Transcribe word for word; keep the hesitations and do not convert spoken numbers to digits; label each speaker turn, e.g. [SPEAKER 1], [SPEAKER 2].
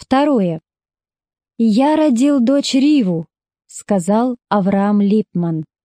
[SPEAKER 1] Второе. «Я родил дочь Риву», — сказал Авраам Липман.